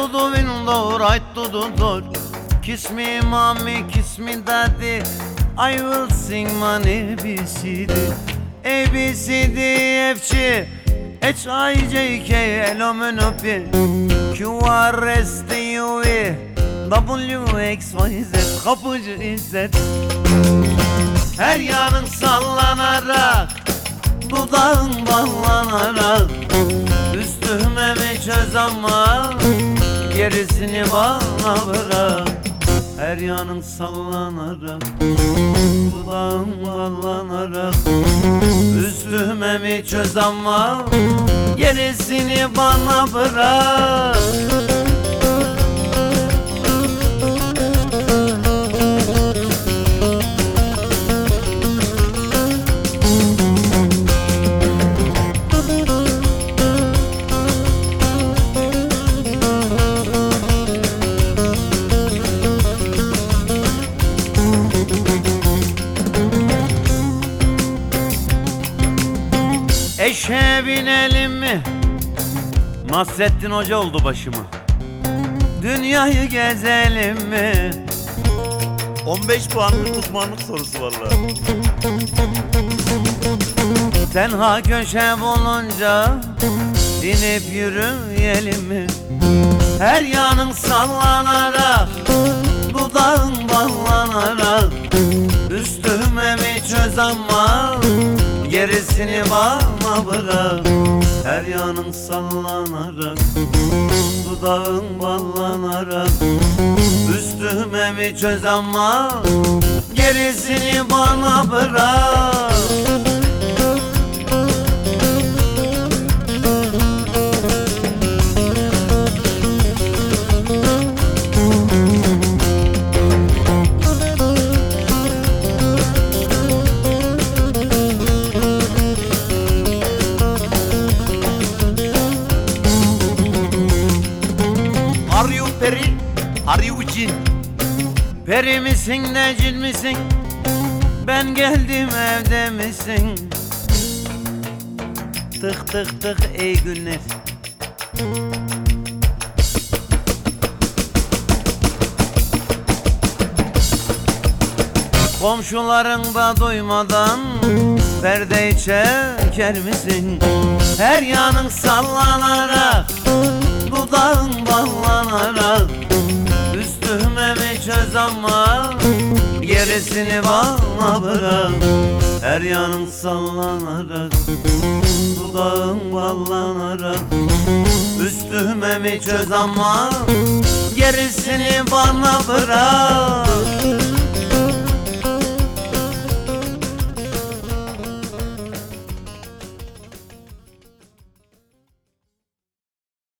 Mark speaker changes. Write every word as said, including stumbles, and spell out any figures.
Speaker 1: to the window, right to the door. Kiss me mommy, kiss me daddy, I will sing my A B C D. A B C D F G H I J K L M N O P Q R S T U V W X Y Z. Kapıcı İzzet. Her yanın sallanarak, dudağın ballanarak, üstüme mi çöz ama gerisini bana bırak. Her yanın sallanarak, dudağın ballanarak, üstüme mi çöz ama gerisini bana bırak. Eşeğe binelim mi? Nasrettin Hoca oldu başıma. Dünyayı gezelim mi?
Speaker 2: on beş puanlık uzmanlık sorusu vallahi.
Speaker 1: Tenha köşe bulunca inip yürüyelim mi? Her yanın sallanarak, dudağın ballanarak, üstüme mi çöz ama gerisini bana bırak. Her yanın sallanarak, dudağın ballanarak, üstüme mi çöz ama gerisini bana bırak.
Speaker 2: Are you peri? Are you cin?
Speaker 1: Peri misin ne cin misin? Ben geldim evde misin? Tık tık tık iyi günler. Komşuların da duymadan perdeyi çeker misin? Her yanın sallanarak, dudağın ballanarak, üstüme mi çöz ama gerisini bana bırak. Her yanın sallanarak, dudağın ballanarak, üstüme mi çöz ama gerisini bana bırak.